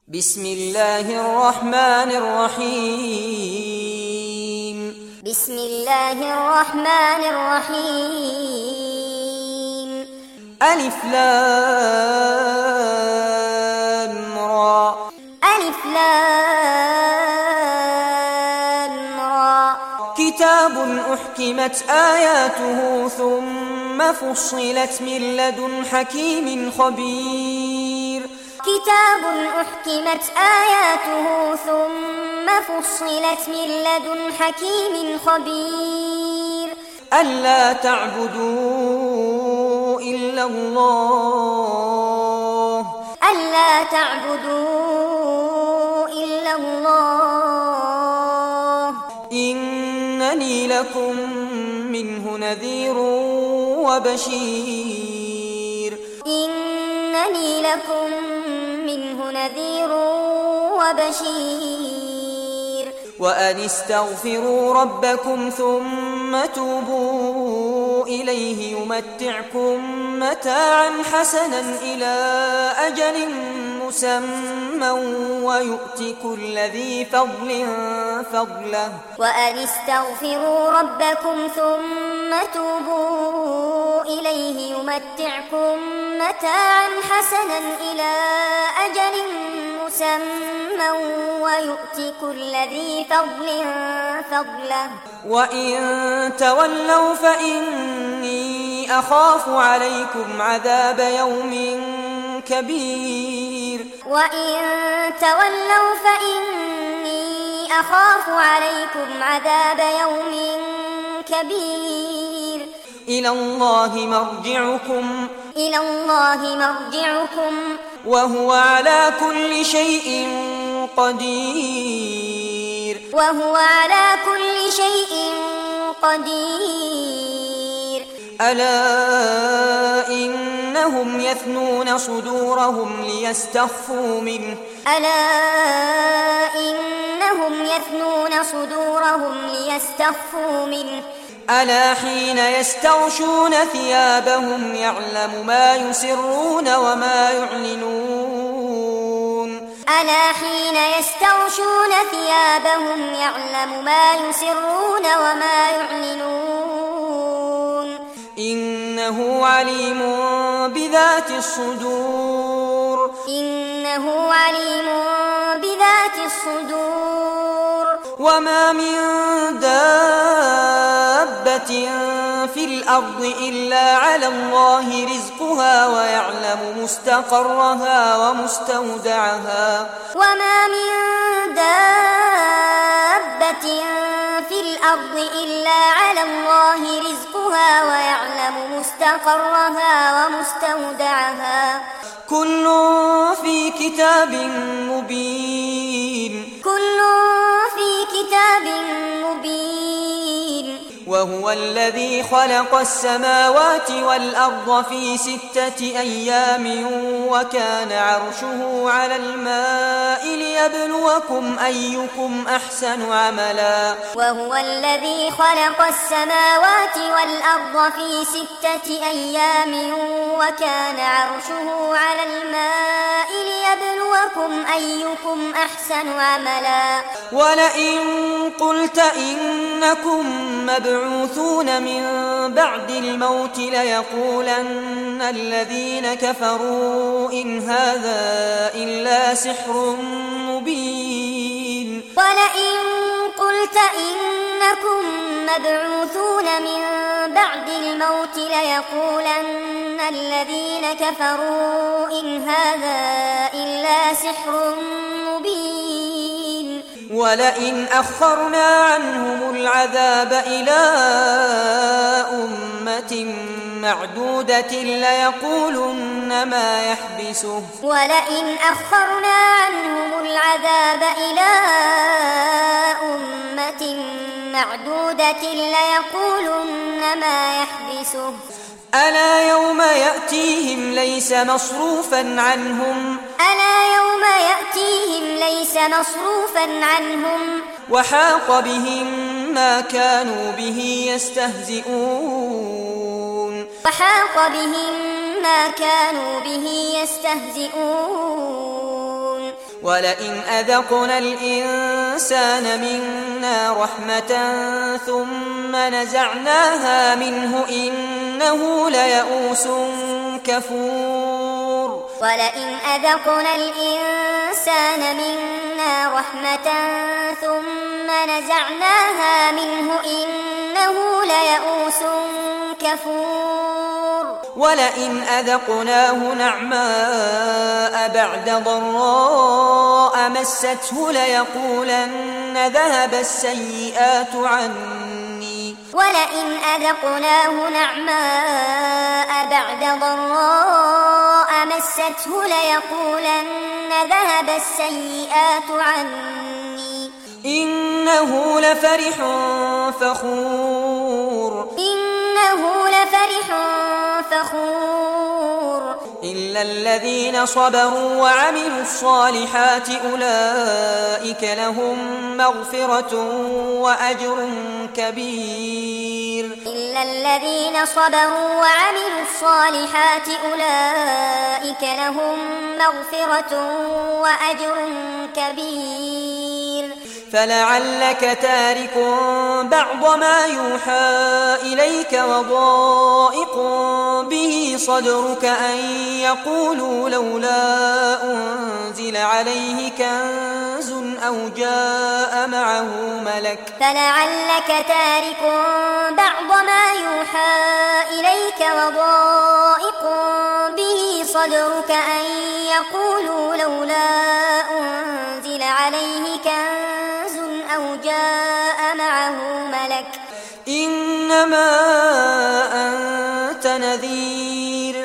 بسم الله الرحمن الرحيم. بسم الله الرحمن الرحيم. ألف لام را. ألف لام را. كتاب أحكمت آياته ثم فصلت من لدن حكيم خبير. كتاب أحكمت آياته ثم فصلت من لدن حكيم خبير. ألا تعبدوا إلا الله. ألا تعبدوا إلا الله. إنني لكم منه نذير وبشير. إنني لكم منه نذير وبشير. وأن استغفروا ربكم ثم توبوا إليه يمتعكم متاعا حسنا إلى أجل مسمى ويؤتي كل ذي فضل فضله. وأن استغفروا ربكم ثم توبوا إليه يمتعكم متاعا حسنا إلى أجل مسمى ويؤتي كل ذي فضل فضله. وإن تولوا فإني أخاف عليكم عذاب يوم كبير. وإن تولوا فإني أخاف عليكم عذاب يوم كبير. إلى الله مرجعكم. إلى الله مرجعكم. وهو على كل شيء قدير. وهو على كل شيء قدير. ألا إنهم يثنون صدورهم ليستخفوا منه. ألا إنهم يثنون صدورهم ليستخفوا منه. ألا حين يستغشون ثيابهم يعلم ما يسرون وما يعلنون. ألا حين يستغشون ثيابهم يعلم ما يسرون وما يعلنون. إنه عليم بذات الصدور. إنه عليم بذات الصدور. وما من دابة في الأرض إلا على الله رزقها ويعلم مستقرها ومستودعها. وما من دابة في الأرض إلا على الله رزقها ويعلم مستقرها ومستودعها. كل في كتاب مبين. كل في كتاب مبين. وهو الذي خلق السماوات والأرض في 6 أيام وكان عرشه على الماء ليبلوكم أيكم أحسن عملا. وهو الذي خلق السماوات والأرض في 6 أيام وكان عرشه على الماء ليبلوكم أيكم أحسن عملا. ولئن قلت إنكم مبعوثون من بعد الموت ليقولن الذين كفروا إن هذا إلا سحر مبين. ولئن قلت إنكم مبعوثون من بعد الموت ليقولن الذين كفروا إن هذا إلا سحر مبين. ولئن أخرنا عنهم العذاب إلى أمة معدودة ليقولن ما يحبسه. ولئن أخرنا عنهم العذاب إلى أمة معدودة ليقولن ما يحبسه. ألا يوم يأتيهم ليس مصروفا عنهم. ألا يوم يأتيهم ليس مصروفا عنهم. وحاق بهم ما كانوا به يستهزئون. وحاق بهم ما كانوا به يستهزئون. ولئن أذقنا الإنسان منا رحمة ثم نزعناها منه إنه ليئوس كفور ولئن أذقنا الإنسان منا رحمة ثم نزعناها منه إنه ليئوس كفور ولئن أذقناه نعماء بعد ضراء مسته ليقولن ذهب السيئات عني ولئن أذقناه نعماء بعد ضراء مسته ليقولن ذهب السيئات عني إنه لفرح فخور إلا الذين صبروا وعملوا الصالحات أولئك لهم مغفرة وأجر كبير إلا الذين صبروا وعملوا الصالحات أولئك لهم مغفرة وأجر كبير فلعلك تارك بعض ما يوحى إليك وضائق به صدرك أن يقولوا لولا أنزل عليه كنز أو جاء معه ملك فلعلك تارك بعض ما يوحى إليك وضائق به صدرك أن يقولوا لولا أنزل عليه كنز أو جاء معه ملك إنما أنت نذير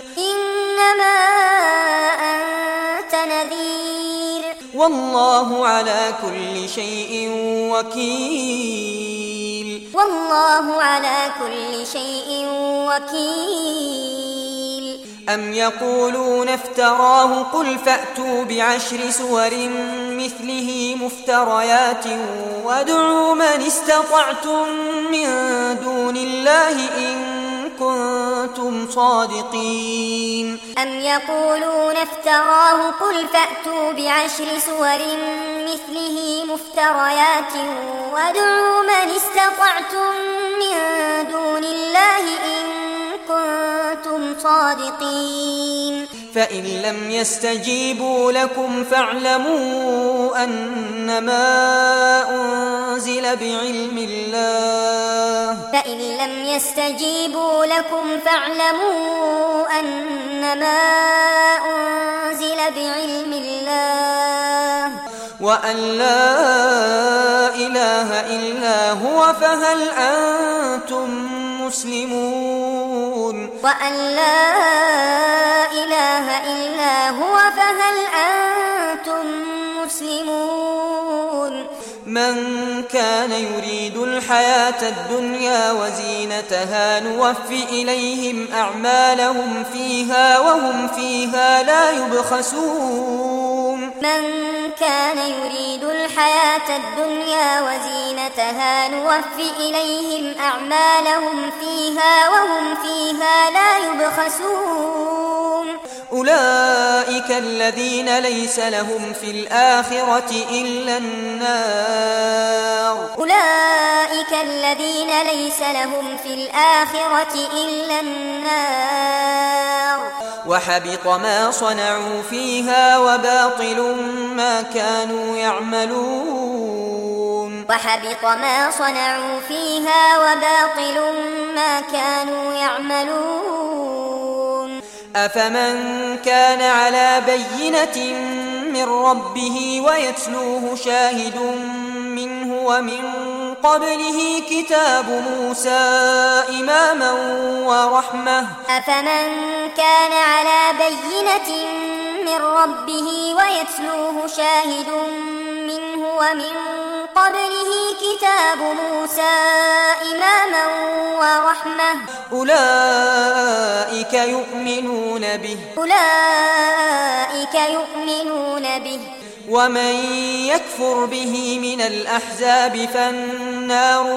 والله على كل شيء وكيل أم يقولون افتراه قل فأتوا بعشر سور مثله مفتريات وادعوا من استطعتم من دون الله إن كنتم صادقين أم يقولون افتراه قل فأتوا بعشر سور مثله مفتريات وادعوا من استطعتم من دون الله إن كنتم صادقين فإن لم يستجيبوا لكم فاعلموا أنما أنزل بعلم الله وأن لا إله إلا هو فهل أنتم مسلمون من كان يريد الحياة الدنيا وزينتها نوفي إليهم أعمالهم فيها وهم فيها لا يبخسون من كان يريد الحياة الدنيا وزينتها نوفي إليهم أعمالهم فيها وهم فيها لا يبخسون أولئك الذين ليس لهم في الآخرة إلا النار وحبط ما صنعوا فيها وباطل ما كانوا يعملون أفمن كان على بينة من ربه ويتلوه شاهد منه ومن قبله كتاب موسى إماما ورحمة أفمن كان على بينة من ربه ويتلوه شاهد منه ومن قبله كتاب موسى إماما ورحمة أولئك يؤمنون به ومن يكفر به من الأحزاب فالنار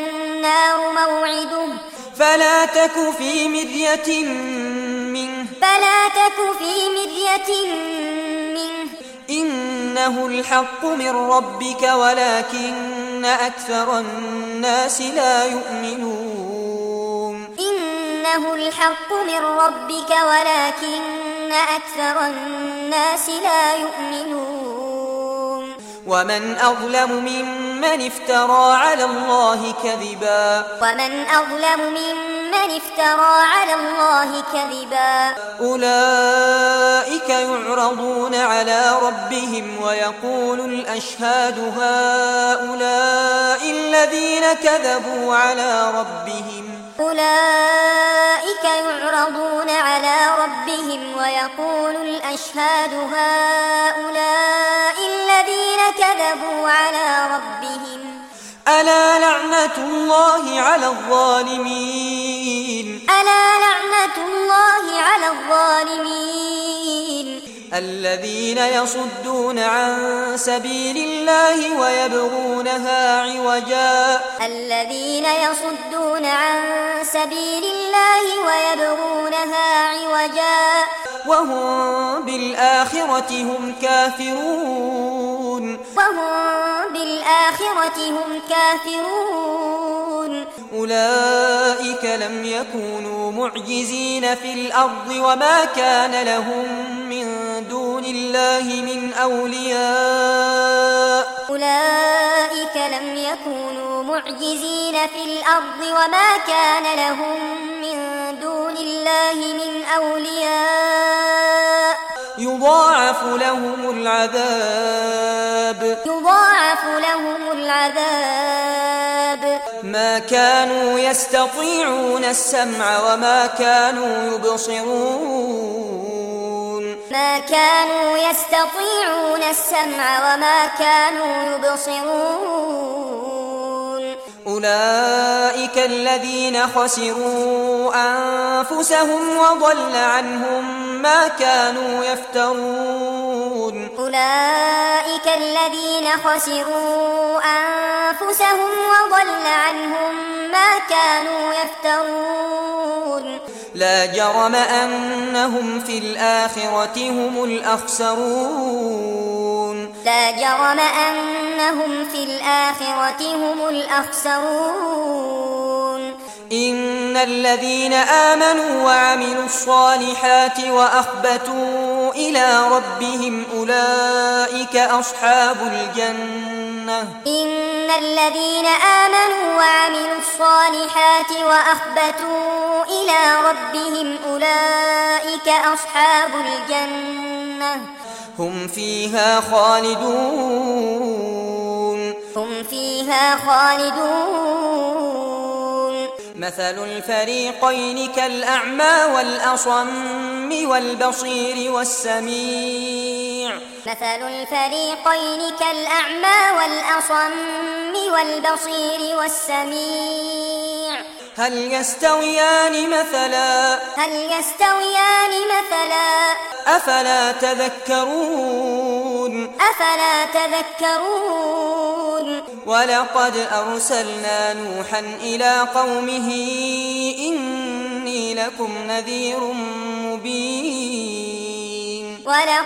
موعده فلا تك في مرية منه تك في مرية منه إنه الحق من ربك ولكن أكثر الناس لا يؤمنون إنه الحق من ربك ولكن أكثر الناس لا يؤمنون ومن أظلم ممن افترى على الله كذبا على الله كذبا أولئك يعرضون على ربهم ويقول الأشهاد هؤلاء الذين كذبوا على ربهم أولئك يعرضون على ربهم ويقول الأشهاد هؤلاء الذين كذبوا على ربهم ألا لعنة الله على الظالمين الذين يصدون عن سبيل الله ويبغونها عوجا وهم بالآخرة هم كافرون أولئك لم يكونوا معجزين في الأرض وما كان لهم من دون الله من أولياء يضاعف لهم العذاب ما كانوا يستطيعون السمع وما كانوا يبصرون أولئك الذين خسروا أنفسهم وضل عنهم ما كانوا يفترون لا جرم أنهم في الآخرة هم الأخسرون إن الذين آمنوا وعملوا الصالحات وأخبتوا إلى ربهم أولئك أصحاب الجنة هم فيها خالدون مثل الفريقين كالأعمى والأصم والبصير والسميع هل يستويان مثلا أفلا تذكرون ولقد أرسلنا نوحا إلى قومه إني لكم نذير مبين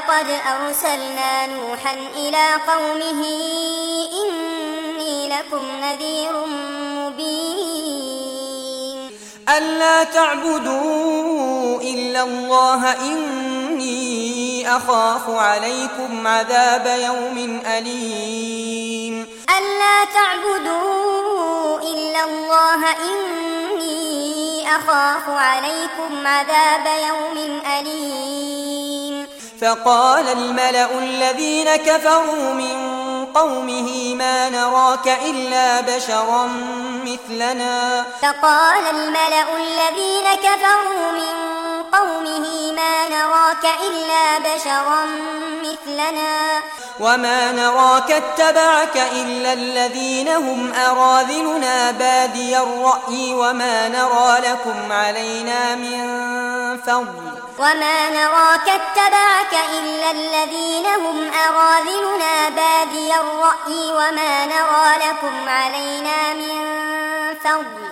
ألا تعبدوا إلا الله إني أخاف عليكم عذاب يوم أليم فقال الملأ الذين كفروا من قومه ما نراك إلا بشرا مثلنا وما نراك اتبعك إلا الذين هم أراذلنا بادي الرأي وما نرى لكم علينا من فضل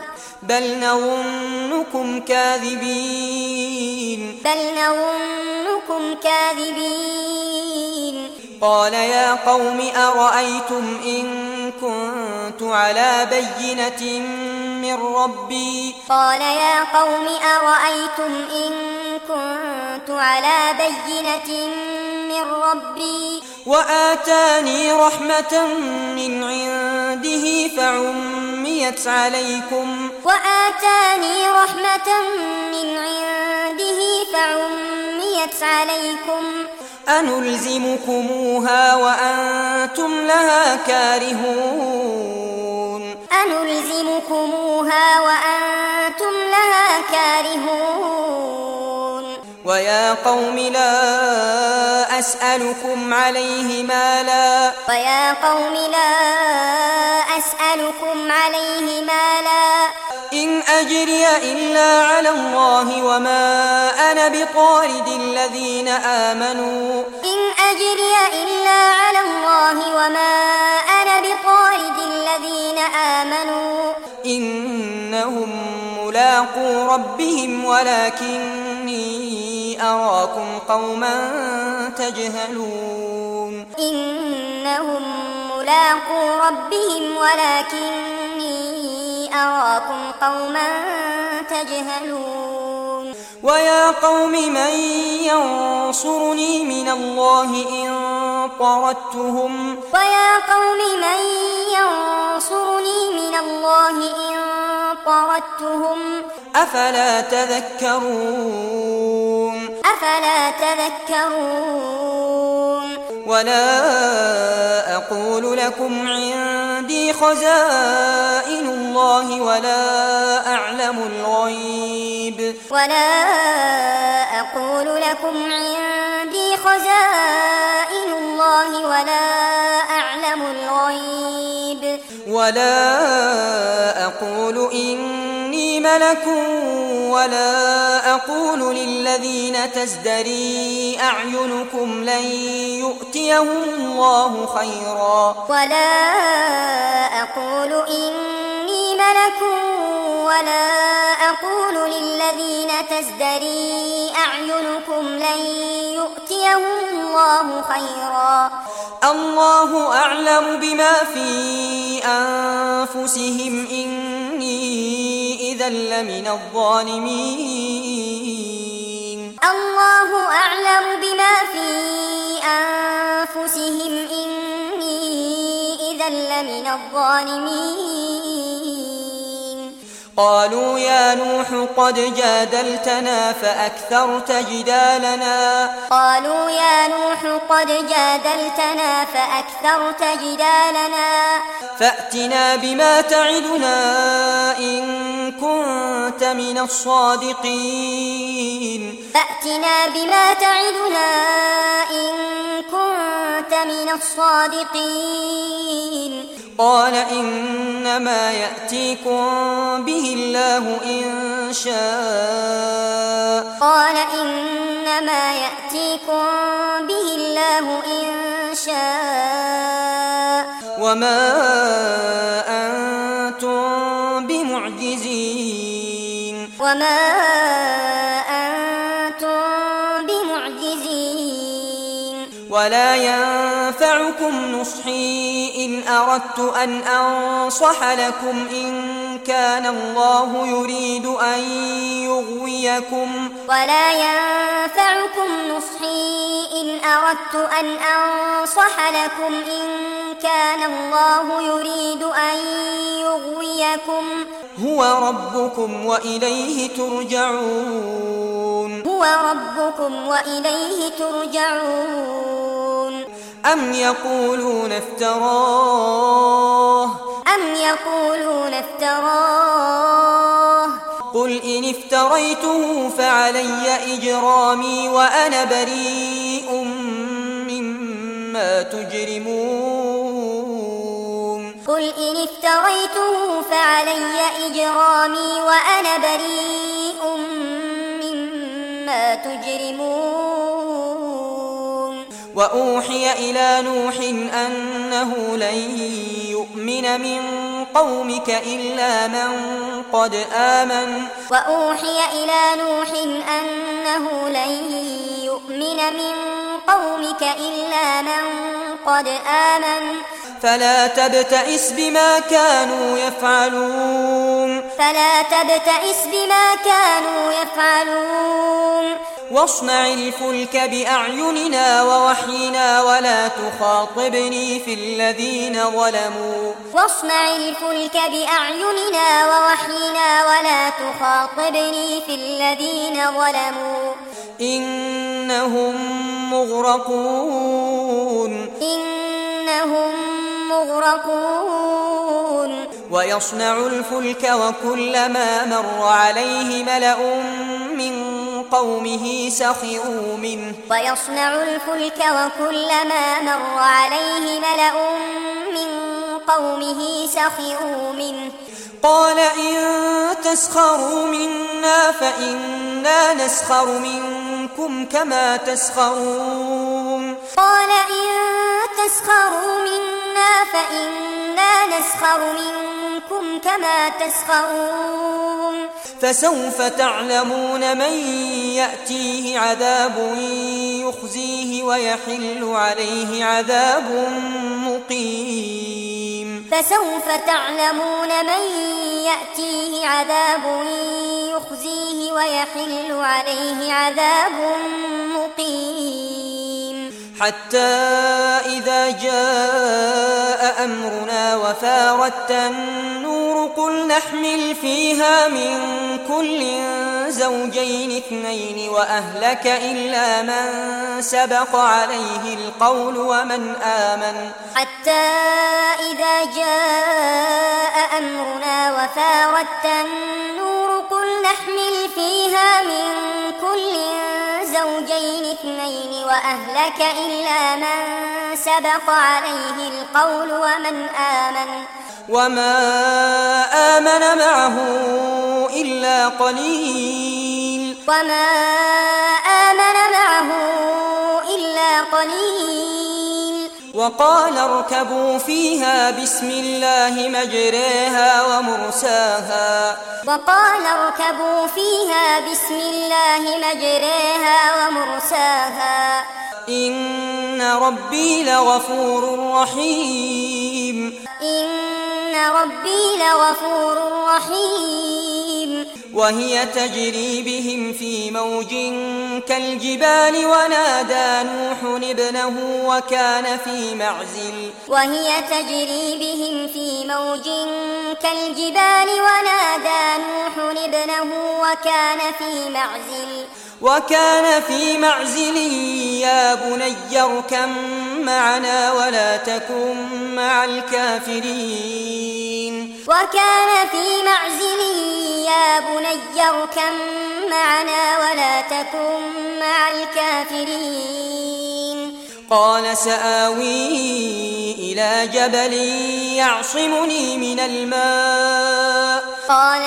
بل نظنكم كاذبين كنتم كاذبين قال يا قوم أرأيتم إن كنت على بينة من ربي قال يا قوم أرأيتم إن كنت على بينة من ربي وآتاني رحمة من عنده فعميت عليكم أنلزمكموها وأنتم لها كارهون ويا قوم لا أسألكم عليه مالا إن أجري إلا على الله وما أنا بطارد الذين آمنوا إنهم ملاقو ربهم ولكني أراكم قوما تجهلون ويا قوم من ينصرني من الله إن طردتهم أفلا تذكرون ولا أقول لكم عندي خزائن الله ولا أعلم الغيب ولا أقول إني ملك ولا أقول للذين تزدري أعينكم لن يؤتيهم الله خيرا الله أعلم بما في أنفسهم إني إذا لمن الظالمين قالوا يا نوح قد جادلتنا فأكثرت جدالنا فأتنا بما تعدنا إن كنت من الصادقين قال إنما يأتيكم به الله إن شاء وما أنتم بمعجزين ولا ينفعكم نصحي إن أردت أن أنصح لكم إن كان الله يريد أن يغويكم هو ربكم وإليه ترجعون أم يقولون افتراه قل إن افتريته فعلي إجرامي وأنا بريء مما تجرمون وأوحي إلى نوح أنه لن يؤمن من قومك إلا من قد آمن من قومك إلا من قد آمن فلا تبتئس بما كانوا يفعلون واصنع الفلك بأعيننا ووحينا ولا تخاطبني في الذين ظلموا إنهم مغرقون ويصنع الفلك وكلما مر عليه ملأ من قومه سخروا منه قال إن تسخروا منا فإنا نسخر منكم كما تسخرون فسوف تعلمون من يأتيه عذاب يخزيه ويحل عليه عذاب مقيم حتى إذا جاء أمرنا وفارت النور قل نحمل فيها من كل زوجين اثنين وأهلك إلا من سبق عليه القول ومن آمن وما آمن معه إلا قليل وقال اركبوا فيها بسم الله مجريها ومرساها إن ربي لغفور رحيم وهي تجري بهم في موج كالجبال ونادى نوح ابنه وكان في معزل يا بني اركب معنا ولا تكن مع الكافرين قال سآوي إلى جبل يعصمني من الماء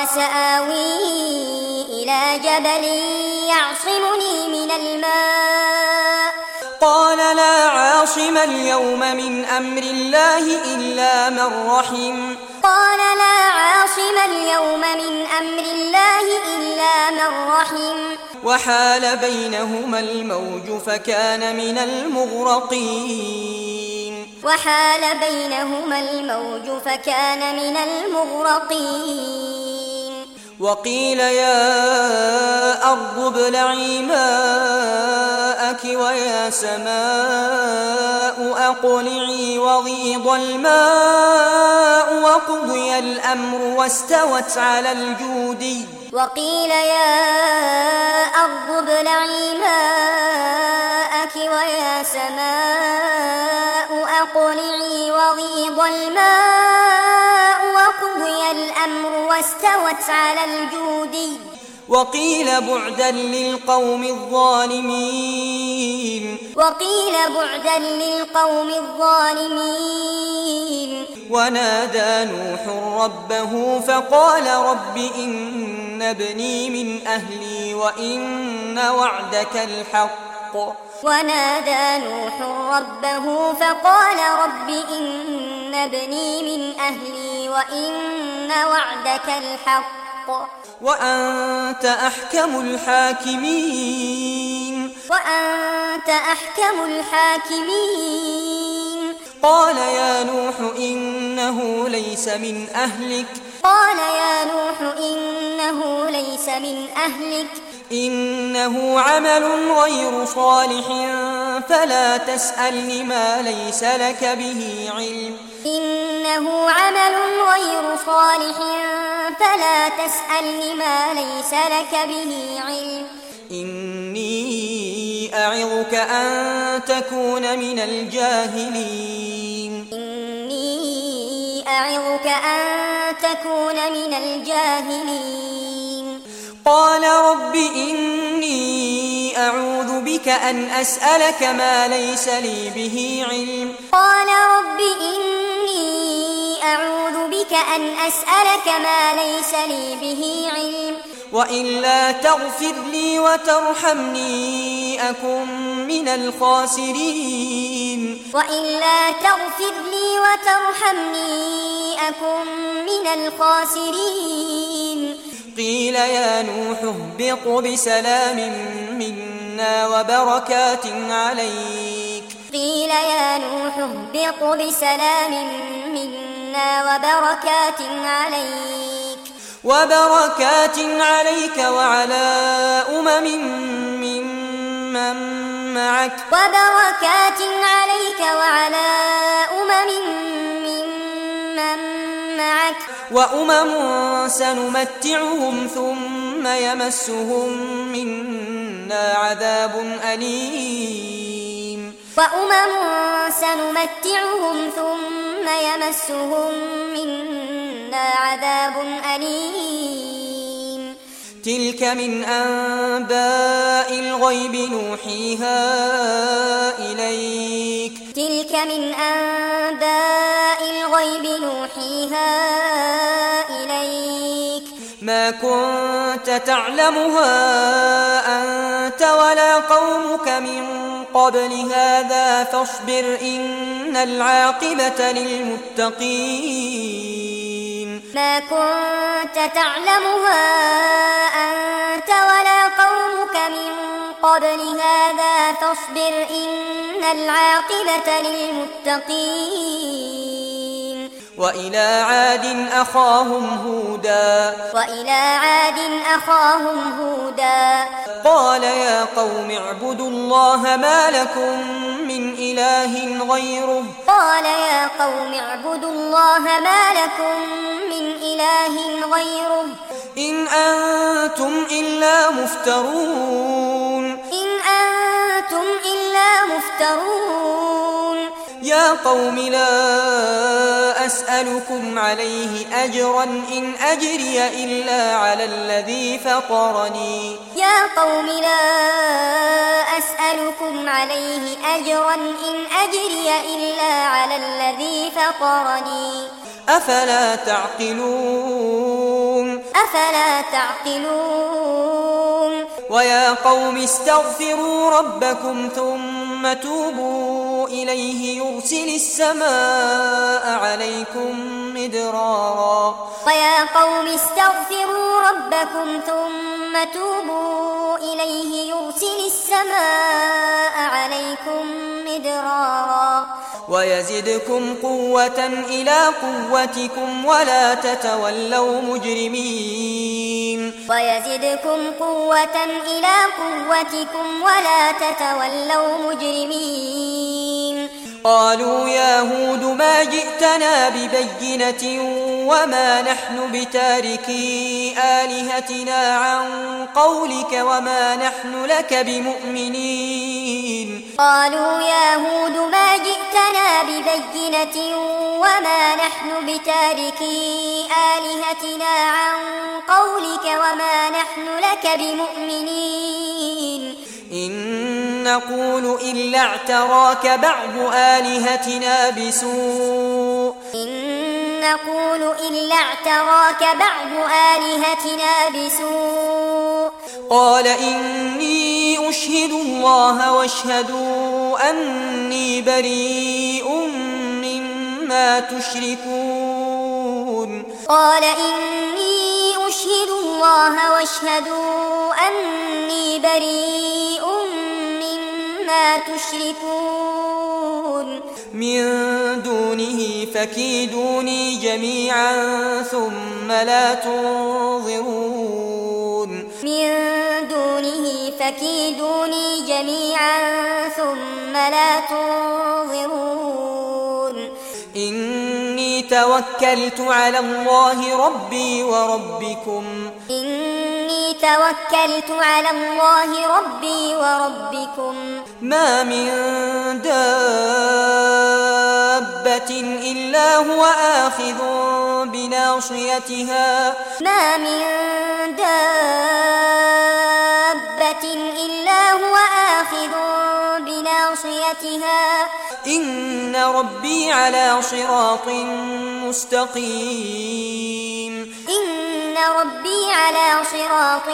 قال لا عاصم اليوم من أمر الله إلا من رحم وحال بينهما الموج فكان من المغرقين وقيل يا أرض ابلعي ماءك ويا سماء أقلعي وغيض الماء وقضي الأمر واستوت على الجودي وقيل بعدا للقوم الظالمين ونادى نوح ربه فقال رب إن ابني من أهلي وإن وعدك الحق وأنت أحكم الحاكمين وأنت أحكم الحاكمين. قال يا نوح إنه ليس من أهلك إنه عمل غير صالح فلا تسألني ما ليس لك به علم إني أعظك أن تكون من الجاهلين. قال رب إني أعوذ بك أن أسألك ما ليس لي به علم وإلا تغفر لي وترحمني أكن من الخاسرين. قيل يا نوح اهبط بسلام منا وبركات عليك وعلى أمم ممن معك وأمم سنمتعهم ثم يمسهم منا عذاب أليم. تلك من أنباء الغيب نوحيها إليك ما كنت تعلمها أنت ولا قومك من قبل هذا فاصبر إن العاقبة للمتقين. وإلى عاد أخاهم هودا قال يا قوم اعبدوا الله ما لكم من إله غيره إن أنتم إلا مفترون يا قوم لا أسألكم عليه أجرا إن أجري إلا على الذي فطرني أفلا تعقلون ويا قوم استغفروا ربكم ثم توبوا إليه يرسل السماء عليكم مدرارا ويزدكم قوة إلى قوتكم ولا تتولوا مجرمين. قالوا يا هود ما جئتنا ببينة وما نحن بتاركي آلهتنا عن قولك وما نحن لك بمؤمنين. إن نقول إلا اعتراك بعض آلهتنا بسوء قال إني أشهد الله واشهدوا أني بريء مما تشركون. ما تشركون من دونه فكيدوني جميعا ثم لا تنظرون من دونه فكيدوني جميعا ثم لا تنظرون إني توكلت على الله ربي وربكم إني توكلت على الله ربي وربكم ما من دابة إلا هو آخذ بناصيتها ما من دابة إلا هو آخذ بناصيتها إن ربي على صراط مستقيم إن ربي على صراط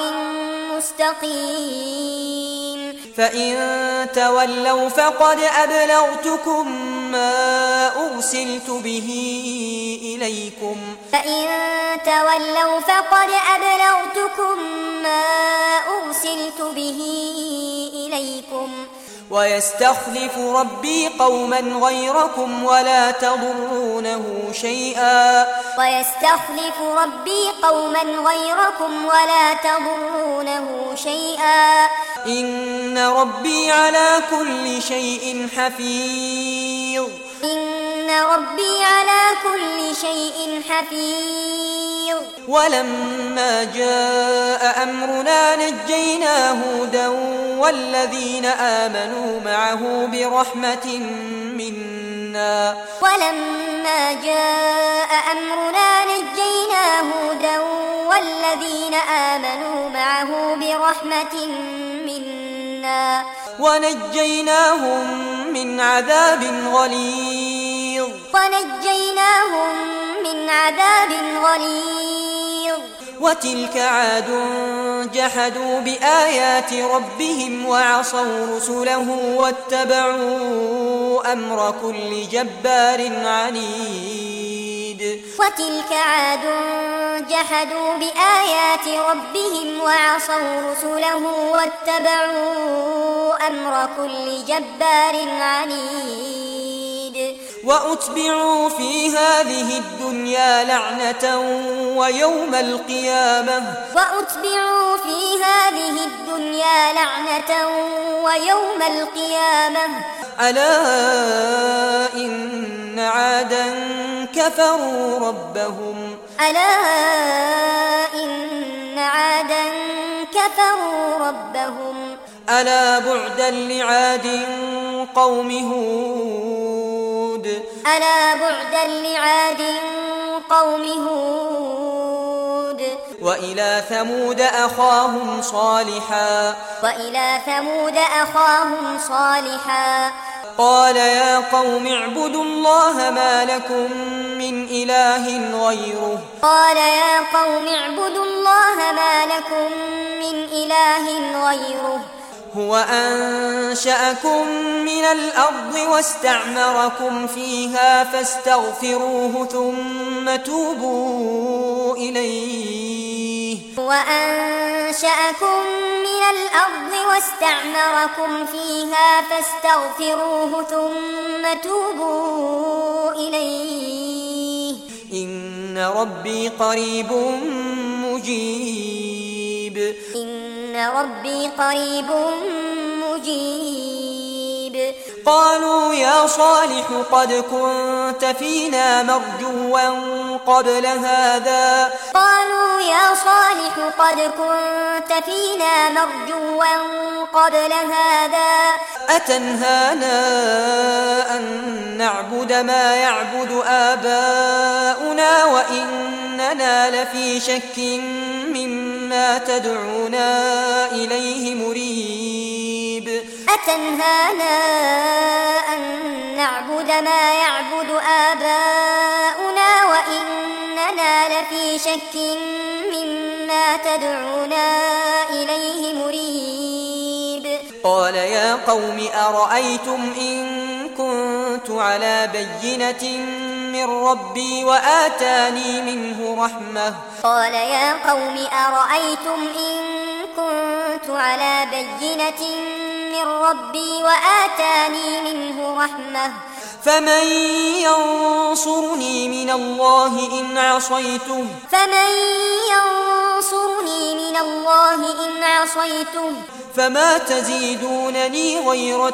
مستقيم فإن تولوا فقد أبلغتكم ما أرسلت به إليكم فإن تولوا فقد أبلغتكم ما أرسلت به إليكم ويستخلف ربي قوما غيركم ولا تضرونه شيئا ويستخلف ربي قوما غيركم ولا تضرونه شيئا إن ربي على كل شيء حفيظ إن ربي على كل شيء حفيظ ولما جاء أمرنا نجينا هودا والذين آمنوا معه برحمة منا ولما جاء أمرنا نجينا هودا والذين آمنوا معه برحمة منا ونجيناهم من عذاب غليظ ونجيناهم من عذاب غليظ وتلك عاد جحدوا بآيات ربهم وعصوا رسله واتبعوا أمر كل جبار عنيد وتلك عاد جحدوا بآيات ربهم وعصوا رسله واتبعوا أمر كل جبار عنيد وأتبعوا في هذه الدنيا لعنة ويوم القيامة وأتبعوا في هذه الدنيا لعنة ويوم القيامة ألا إن عادا كفروا ربهم ألا إن عادا كفروا ربهم ألا بعدا لعاد قوم هود ألا بعدا لعاد قوم هود وإلى ثمود أخاهم صالحا وإلى ثمود أخاهم صالحا قال يا قوم اعبدوا الله ما لكم من إله غيره قال يا قوم اعبدوا الله ما لكم من إله غيره هو أنشأكم من الأرض واستعمركم فيها فاستغفروه ثم توبوا إليه وأنشأكم من الأرض واستعمركم فيها فاستغفروه ثم توبوا إليه إن ربي قريب مجيب إن ربي قريب مجيب قالوا يا صالح قد كنت فينا مرجوا قبل هذا قالوا يا صالح قد كنت فينا مرجوا قبل هذا أتنهانا أن نعبد ما يعبد آباؤنا وإننا لفي شك مما تدعونا إليه مريب أتنهانا أن نعبد ما يعبد آباؤنا وإننا لفي شك مما تدعونا إليه مريب قال يا قوم أرأيتم إن كنت على بينة من ربي وآتاني منه رحمة قال يا قوم أرأيتم إن كنت كنت على بينة من ربي وآتاني منه رحمة فمن ينصرني من الله إن عصيته فما تزيدونني غير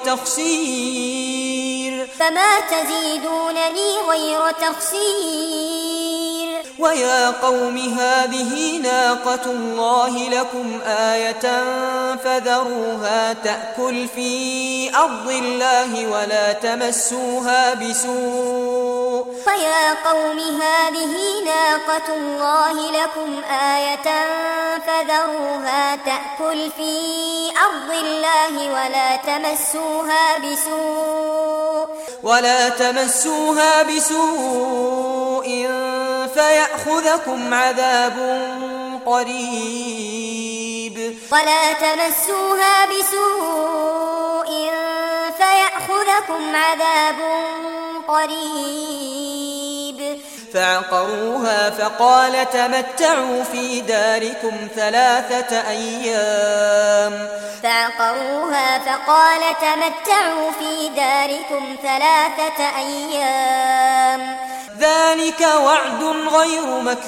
تخسير ويا قوم هذه ناقة الله لكم آية فذروها تأكل في أرض الله ولا تمسوها بسوء فيأخذكم عذاب قريب فعقروها فقال تمتعوا في داركم 3 أيام ذلك وعد غير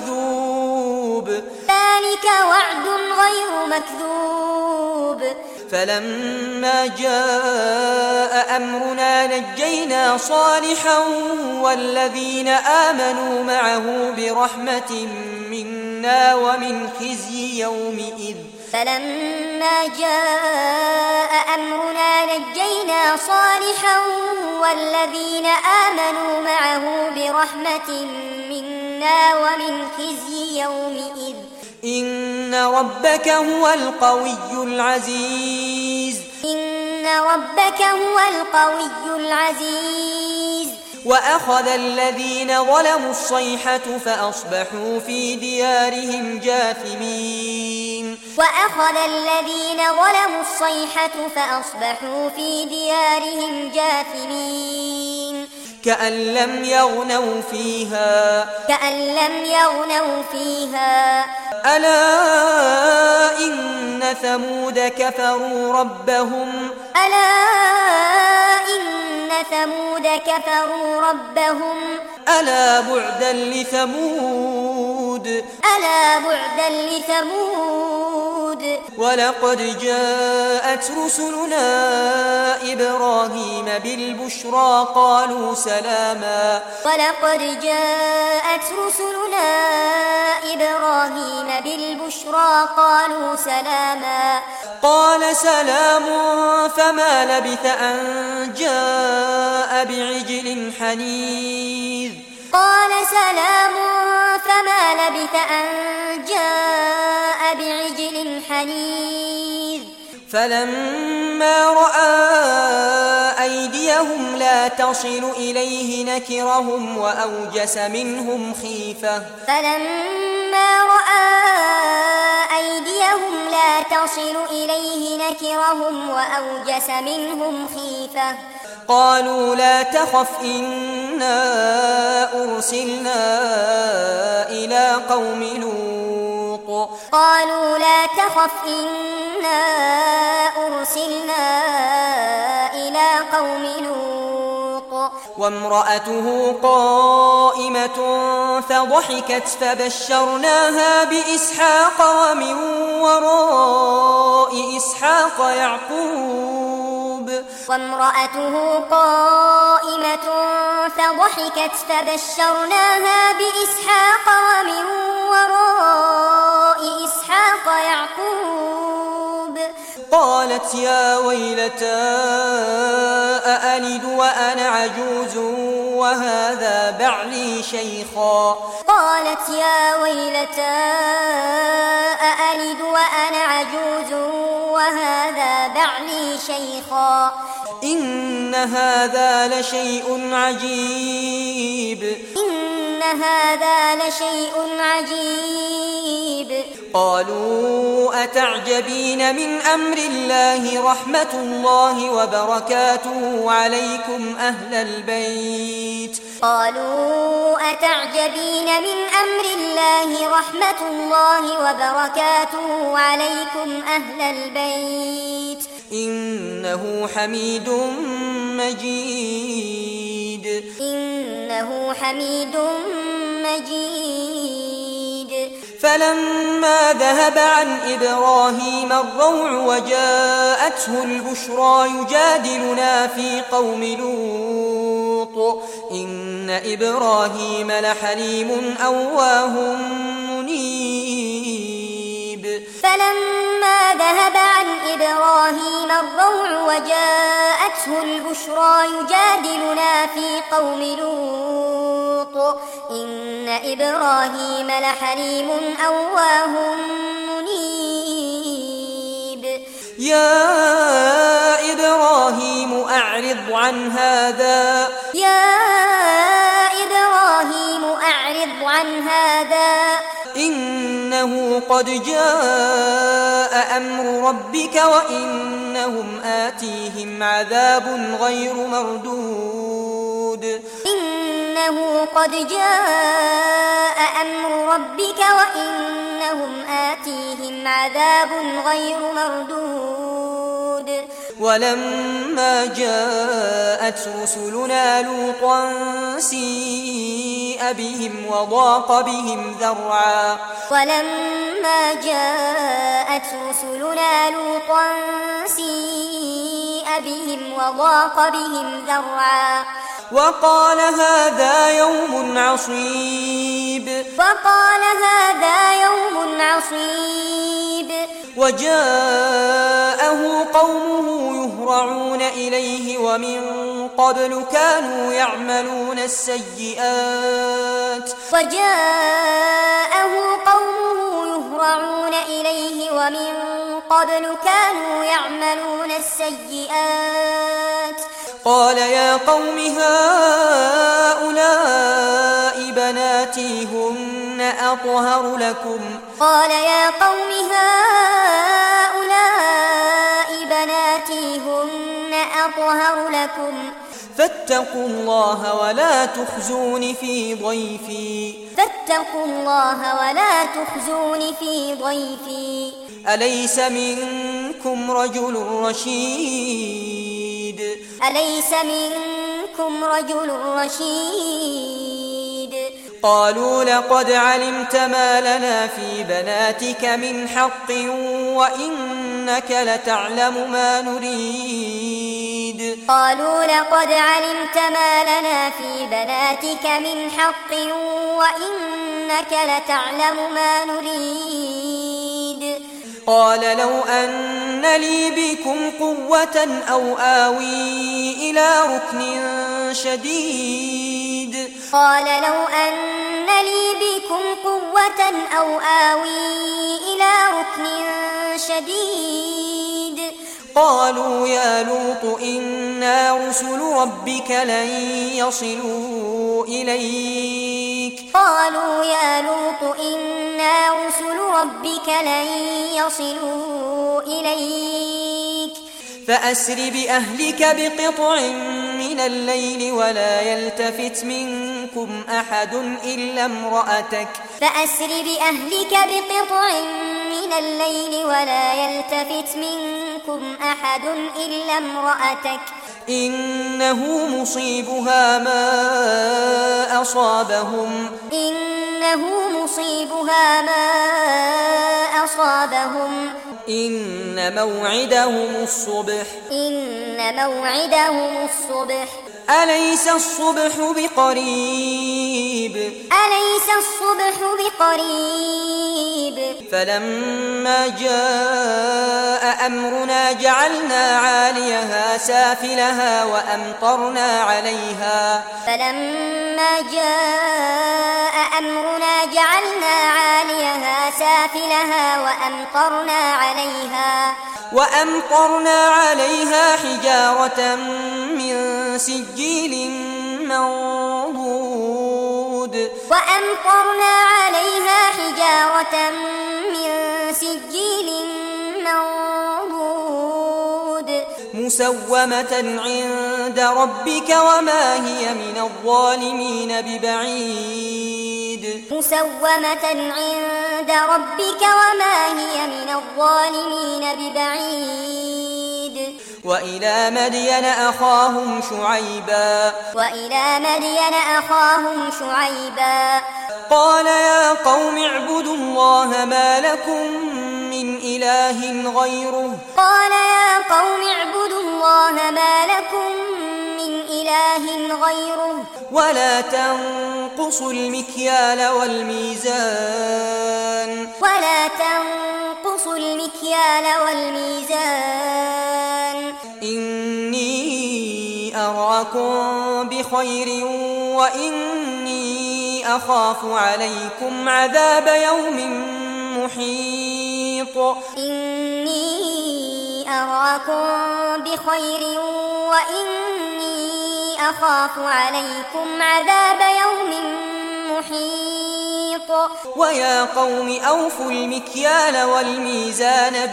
مكذوب فلما جاء أمرنا نجينا صالحا والذين آمنوا معه برحمة منا ومن خزي يومئذ إن ربك هو القوي العزيز وأخذ الذين ظلموا الصيحة فأصبحوا في ديارهم جاثمين كأن لم يغنوا فيها ألا إن ثمود كفروا ربهم ألا بعدا لثمود ولقد جاءت رسلنا إبراهيم بالبشرى قالوا سلاما قال سلام فما لبث أن جاء بعجل حنيذ فلما رأى أيديهم لا تصل إليه نكرهم وأوجس منهم خيفة قالوا لا تخف إنا أرسلنا إلى قوم لوط وامرأته قائمة فضحكت فبشرناها بإسحاق ومن وراء إسحاق يعقوب قالت يا ويلتى أألد وأنا عجوز وهذا بعلي شيخا إن هذا لشيء عجيب إن هذا لشيء عجيب قالوا أتعجبين من أمر الله رحمة الله وبركاته عليكم أهل البيت قالوا أتعجبين من أمر الله رحمة الله وبركاته عليكم أهل البيت إنه حميد مجيد إنه حميد مجيد فلما ذهب عن إبراهيم الروع وجاءته البشرى يجادلنا في قوم لوط إن إبراهيم لحليم أواه منيب فلما ذهب عن إبراهيم الروع وجاءته البشرى يجادلنا في قوم لوط إن إبراهيم لحليم أواه منيب يا إبراهيم أعرض عن هذا يا إبراهيم أعرض عن هذا إنه قد جاء أمر ربك وإنهم آتيهم عذاب غير مردود إنه قد جاء أمر ربك وإنهم آتيهم عذاب غير مردود ولما جاءت رسلنا لوطا سيء بهم وضاق بهم ذرعا ولما جاءت رسلنا لوطا سيء بهم وضاق بهم ذرعا وقال هذا يوم عصيب وقال هذا يوم عصيب وجاءه قومه يهرعون إليه ومن قبل كانوا يعملون السيئات وجاءه قومه يهرعون إليه ومن قبل كانوا يعملون السيئات قال يا قوم هؤلاء بناتي هن أطهر لكم قال يا قوم هؤلاء بناتي هن أطهر لكم فاتقوا الله ولا تخزون في ضيفي فاتقوا الله ولا تخزون في ضيفي أليس منكم رجل رشيد أليس منكم رجل رشيد قالوا لقد علمت ما لنا في بناتك من حق وإنك لتعلم ما نريد قالوا لقد علمت ما لنا في بناتك من حق وإنك لتعلم ما نريد قال لو أن لي بكم قوة أو آوي إلى ركن شديد قال لو أن لي بكم قوة أو آوي إلى ركن شديد قالوا يا لوط إنا رسل ربك لن يصلوا إليك قالوا يا لوط إنا رسل ربك لن يصلوا إليك فأسر بأهلك بقطع من الليل ولا يلتفت منكم أحد إلا امرأتك فأسر بأهلك بقطع من الليل ولا يلتفت منكم أحد إلا امرأتك إنه مصيبها ما أصابهم إنه مصيبها ما أصابهم إن موعدهم الصبح إن موعدهم الصبح أليس الصبح بقريب أليس الصبح بقريب فلما جاء أمرنا جعلنا عاليها سافلها وأمطرنا عليها فلما جاء أمرنا جعلنا عاليها سافلها وأمطرنا عليها وأمطرنا عليها حجارة من سجيل منضود وأمطرنا عليها حجارة من سجيل منضود مسومة عند ربك وما هي من الظالمين ببعيد مسومة عند ربك وما هي من الظالمين ببعيد وإلى مدين أخاهم شعيبا قال يا قوم اعبدوا الله ما لكم من إله غيره ولا تنقصوا المكيال والميزان إني أراكم بخير وإني أخاف عليكم عذاب يوم محيط ويا قوم أوفوا المكيال والميزان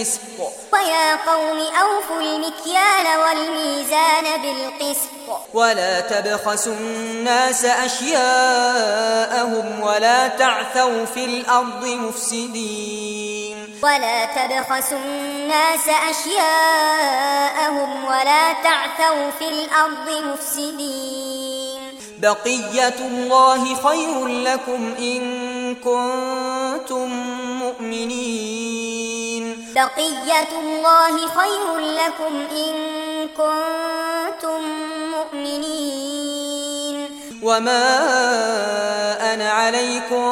بالقسط ولا تبخسوا الناس أشياءهم ولا تعثوا في الأرض مفسدين بقية الله خير لكم إن كنتم مؤمنين وما أنا عليكم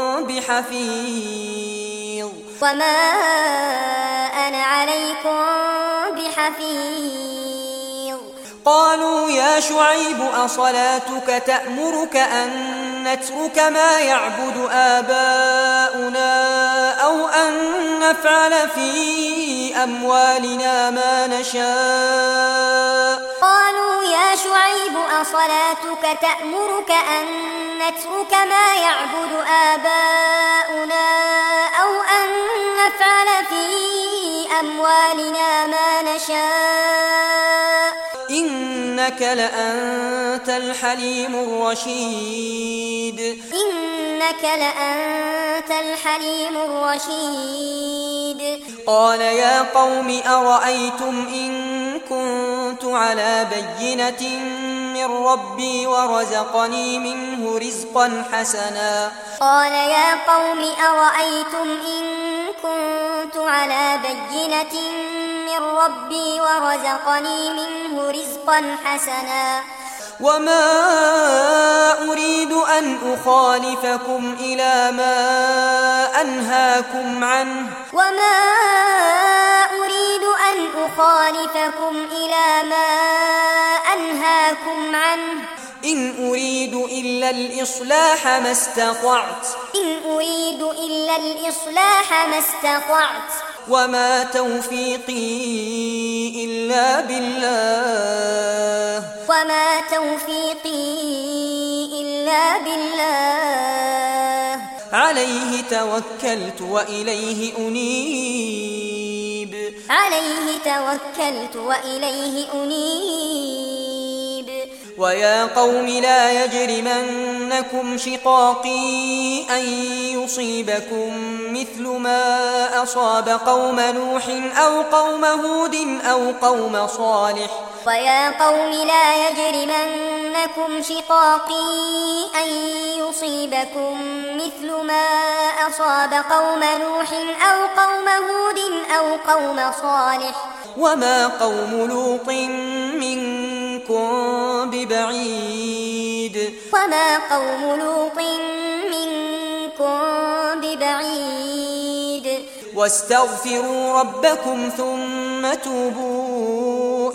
بحفيظ قالوا يا شعيب أصلاتك تأمرك أن نترك ما يعبد آباؤنا أو أن نفعل في أموالنا ما نشاء إنك لأنت الحليم الرشيد قال يا قوم أرأيتم إن كنت على بينة من ربي ورزقني منه رزقا حسنا وما أريد أن أخالفكم إلى ما أنهاكم عنه إن أريد إلا الإصلاح ما استطعت وما توفيقي إلا بالله عليه توكلت وإليه أنيب ويا قوم لا يجرمنكم شقاقي أن يصيبكم مثل ما أصاب قوم نوح أو قوم هود أو قوم صالح وما قوم لوط منكم ببعيد واستغفروا ربكم ثم توبوا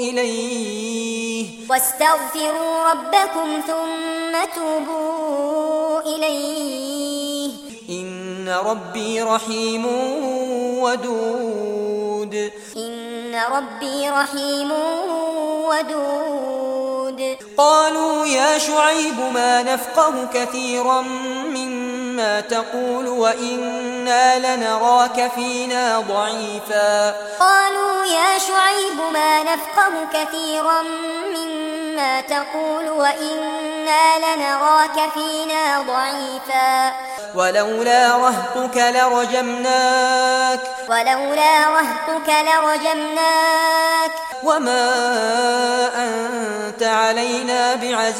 إليه إن ربي رحيم ودود إن ربي رحيم ودود قالوا يا شعيب ما نفقه كثيرا مما تقول وإنا لنراك فينا ضعيفا قالوا يا شعيب ما نفقه كثيرا مما تقول وإنا لنراك فينا ضعيفا ولولا رهطك لرجمناك وما أنت علينا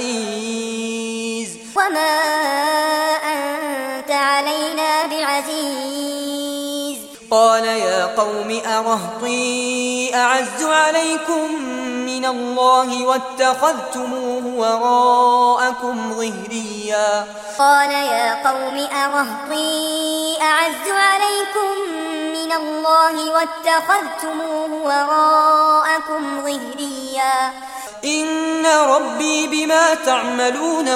بعزيز قال يا قوم أرهطي أعز عليكم من الله واتخذتموه وراءكم ظهريا قال يا قوم أرهطي أعز عليكم من الله واتخذتموه وراءكم ظهريا إن ربي بما تعملون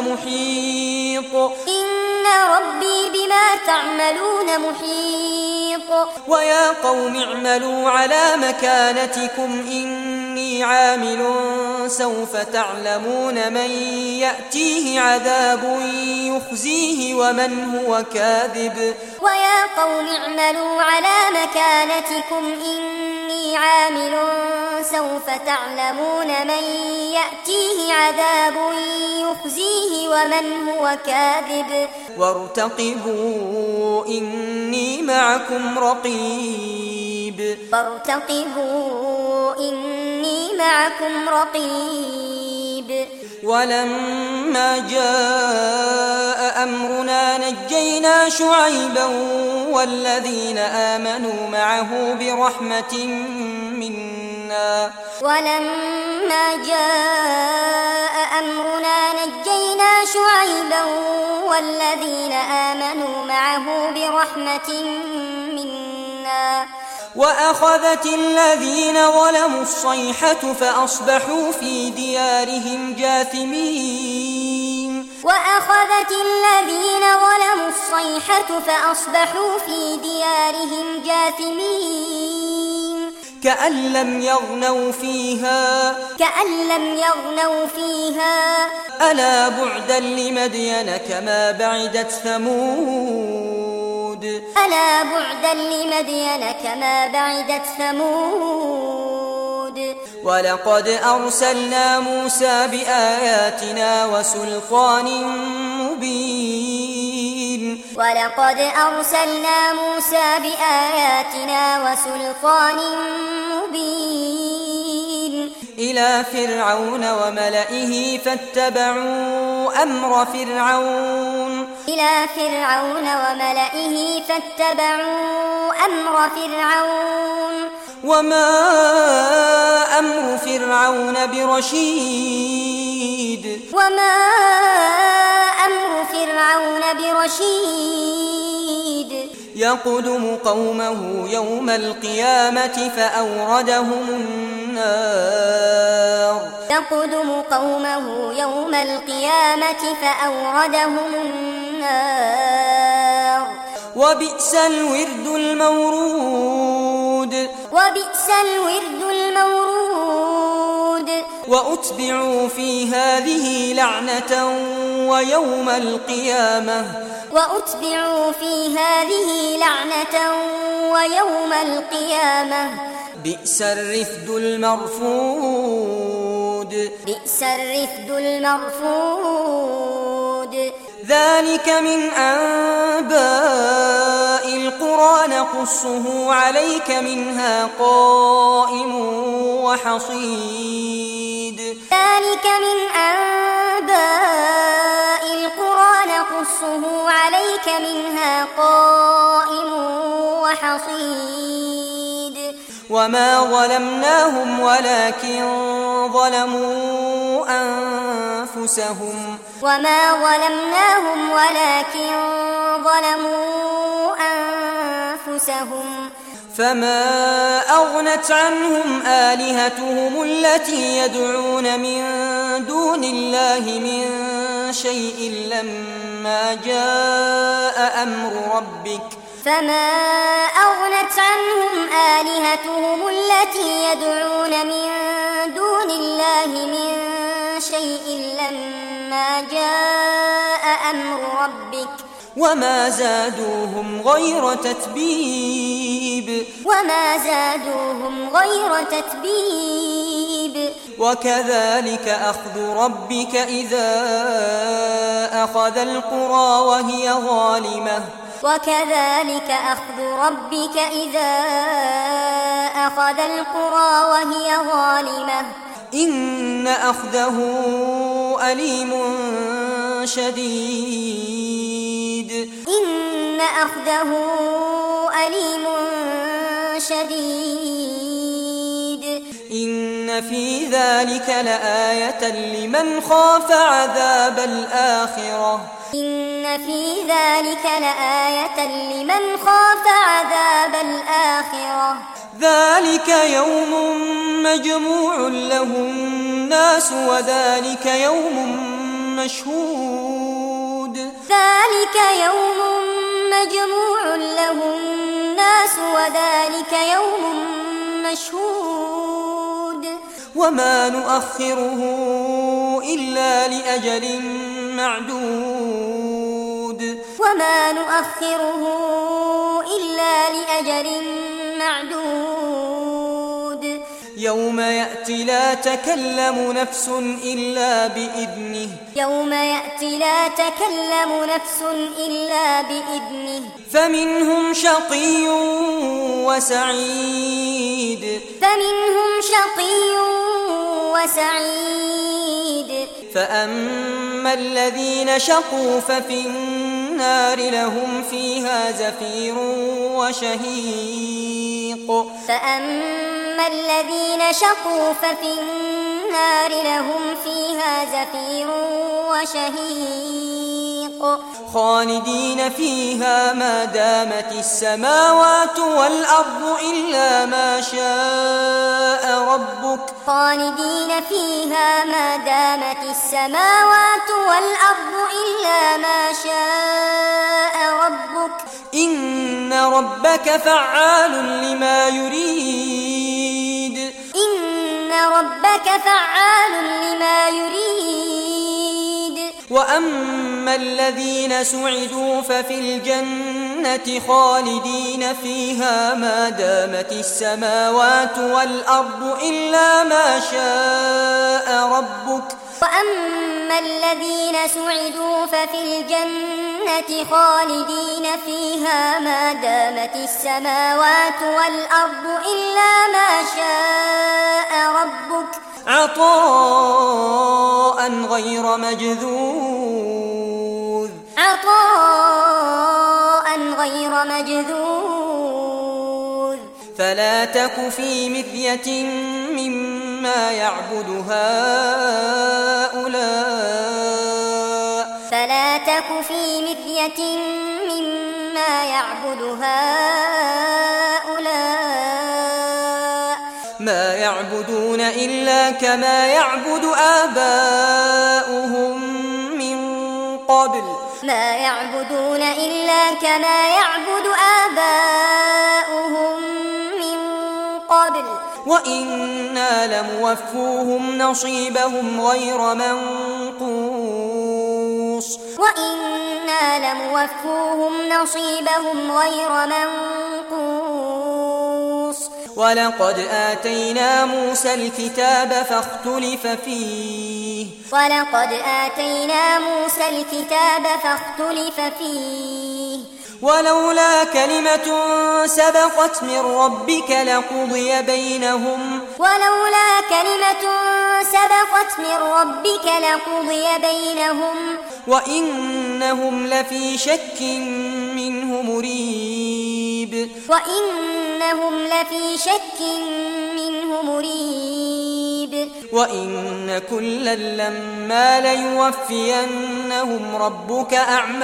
محيط ويا قوم اعملوا على مكانتكم إني عامل سوف تعلمون من يأتيه عذاب يخزيه ومن هو كاذب ويا قوم اعملوا على مكانتكم إني عامل سوف تعلمون من يأتيه عذاب يخزيه ومن هو كاذب وارتقبوا إني معكم رقيب ولما جاء أمرنا نجينا شعيبا والذين آمنوا معه برحمة منا وأخذت الذين ظلموا الصيحة فأصبحوا في ديارهم جاثمين كأن لم يغنوا فيها ألا بعدا لمدين كما بعدت ثمود ولقد أرسلنا موسى بآياتنا وسلطان مبين إلى فرعون وملئه فاتبعوا أمر فرعون وما أمر فرعون برشيد يقدم قومه يوم القيامة فأوردهم النار وبئس الورد المورود وأتبعوا في هذه لعنة ويوم القيامة بئس الرفد المرفود ذلك من أنباء القرى نقصه عليك منها قائم وحصيد وما ظلمناهم ولكن ظلموا أنفسهم فما أغنت عنهم آلهتهم التي يدعون من دون الله من شيء لما جاء أمر ربك فما أغنت عنهم آلهتهم التي يدعون من دون الله من شيء لما جاء أمر ربك وما زادوهم غير تتبيب وكذلك أخذ ربك إذا أخذ القرى وهي ظالمة إن أخذه أليم شديد إن في ذلك لآية لمن خاف عذاب الآخرة ذلك يوم مجموع له الناس وذلك يوم مشهود وما نؤخره إلا لأجل معدود يوم يأتي لا تكلم نفس إلا بإذنه فمنهم شقي وسعيد فأما الذين شقوا ففي النار لهم فيها زفير وشهيق خالدين فيها ما دامت السماوات والأرض إلا ما شاء ربك إن ربك فعال لما يريد وأما الذين سعدوا ففي الجنة خالدين فيها ما دامت السماوات والأرض إلا ما شاء ربك عطاء غير مجذوذ فلا تك في مرية مما يعبد هؤلاء ما يعبدون إلا كما يعبد آباؤهم من قبل وإنا لموفوهم نصيبهم غير منقوص ولقد آتينا موسى الكتاب فاختلف فيه ولولا كلمة سبقت من ربك لقضي بينهم وإنهم لفي شك منه مريب وإن كلا لما ليوفينهم ربك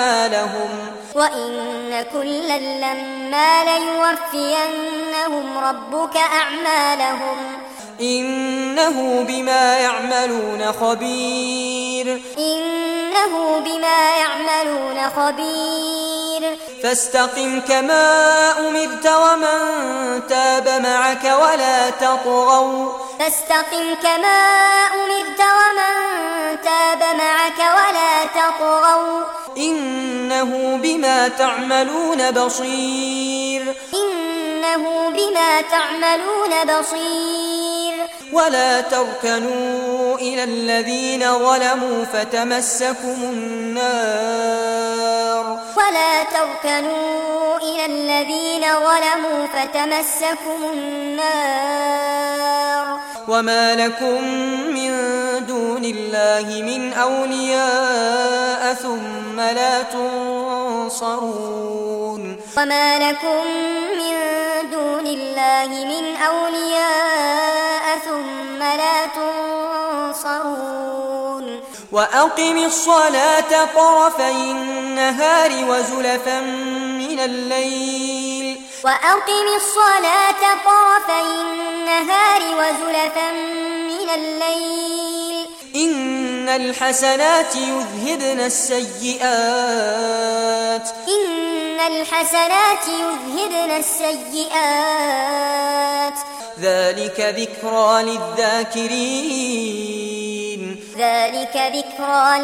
أعمالهم إنه بما يعملون خبير فاستقم كما أمرت ومن تاب معك ولا تطغوا فاستقم كما أمرت ومن تاب معك ولا تطغوا إنه بما تعملون بصير إنه بما تعملون بصير ولا تركنوا إلى الذين ظلموا فتمسكم النار ولا تركنوا إلى الذين ظلموا فتمسكم النار وما لكم من دون الله من أولياء ثم لا تنصرون وما لكم من دون الله من أولياء ثم لا تنصرون وأقم الصلاة طرفي النهار وزلفا من الليل وأقم الصلاة طرفي النهار وزلفا من الليل إن الحسنات يذهبن السيئات إن الحسنات يذهبن السيئات ذلك ذكرى للذاكرين ذلك ذكرى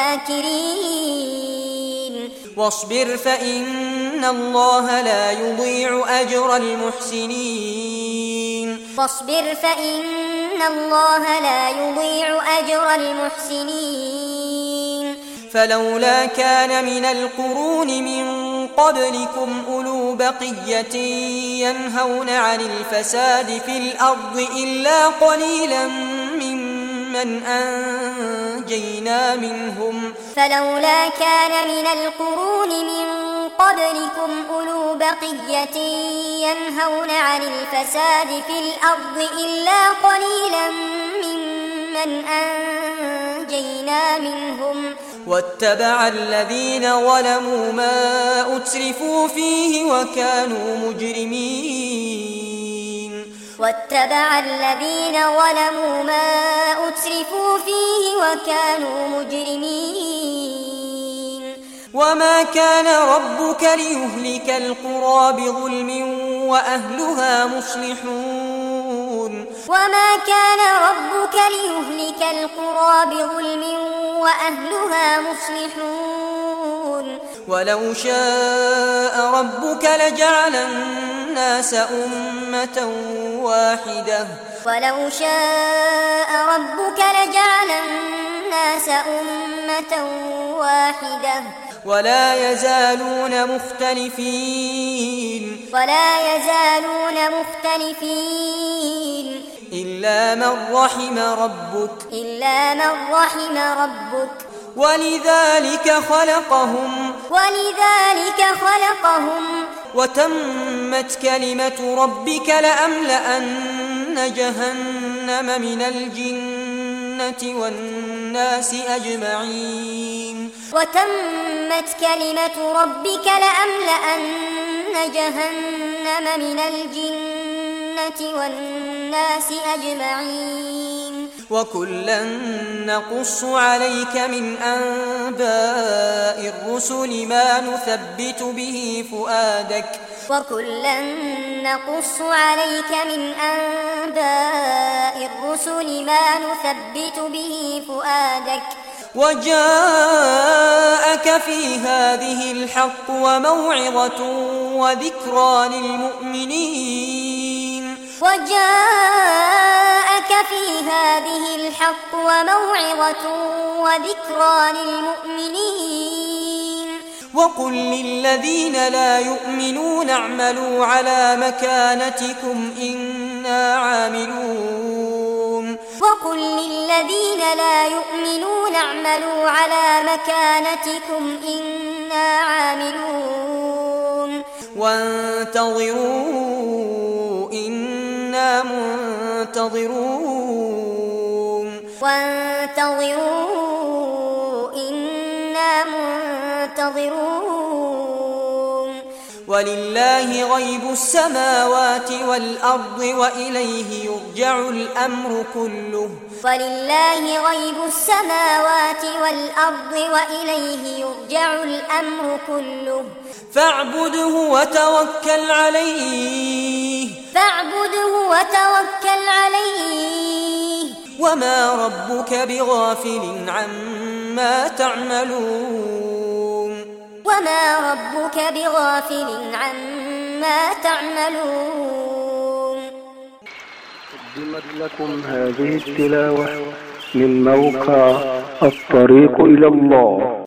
للذاكرين واصبر فإن الله لا يضيع أجر المحسنين واصبر فإن الله لا يضيع أجر المحسنين فلولا كان من القرون من قبلكم أولو بقية ينهون عن الفساد في الأرض إلا قليلا ممن أنجينا منهم فلولا كان من القرون من قبلكم أولو بقية ينهون عن الفساد في الأرض إلا قليلا ممن أنجينا منهم واتبع الذين ظلموا ما أترفوا فيه وكانوا مجرمين واتبع الذين ظلموا ما أترفوا فيه وكانوا مجرمين وما كان ربك ليهلك القرى بظلم وأهلها مصلحون وما كان ربك ليهلك القرى بظلم وأهلها مصلحون ولو شاء ربك لجعل الناس أمة واحدة ولو شاء ربك لجعل الناس أمة واحدة ولا يزالون مختلفين إلا من رحم ربك ولذلك خلقهم وتمت كلمة ربك لأملأن جهنم من الجنة والناس أجمعين وتمت كلمة ربك لأملأن جهنم من الجنة والناس أجمعين وكلا نقص عليك من أنباء الرسل ما نثبت به فؤادك وكلا نقص عليك من أنباء الرسل ما نثبت به فؤادك وجاءك في هذه الحق وموعظة وذكرى للمؤمنين وجاءك في هذه الحق وموعظة وذكرى للمؤمنين وقل للذين لا يؤمنون اعملوا على مكانتكم إنا عاملون وقل للذين لا يؤمنون اعملوا على مكانتكم إنا عاملون وانتظروا إنا منتظرون ولله غيب السماوات والأرض وإليه يرجع الأمر كله ولله غيب السماوات والأرض وإليه يرجع الأمر كله فاعبده وتوكل عليه وما ربك بغافل عما تعملون قدمت لكم هذه التلاوة من موقع الطريق إلى الله.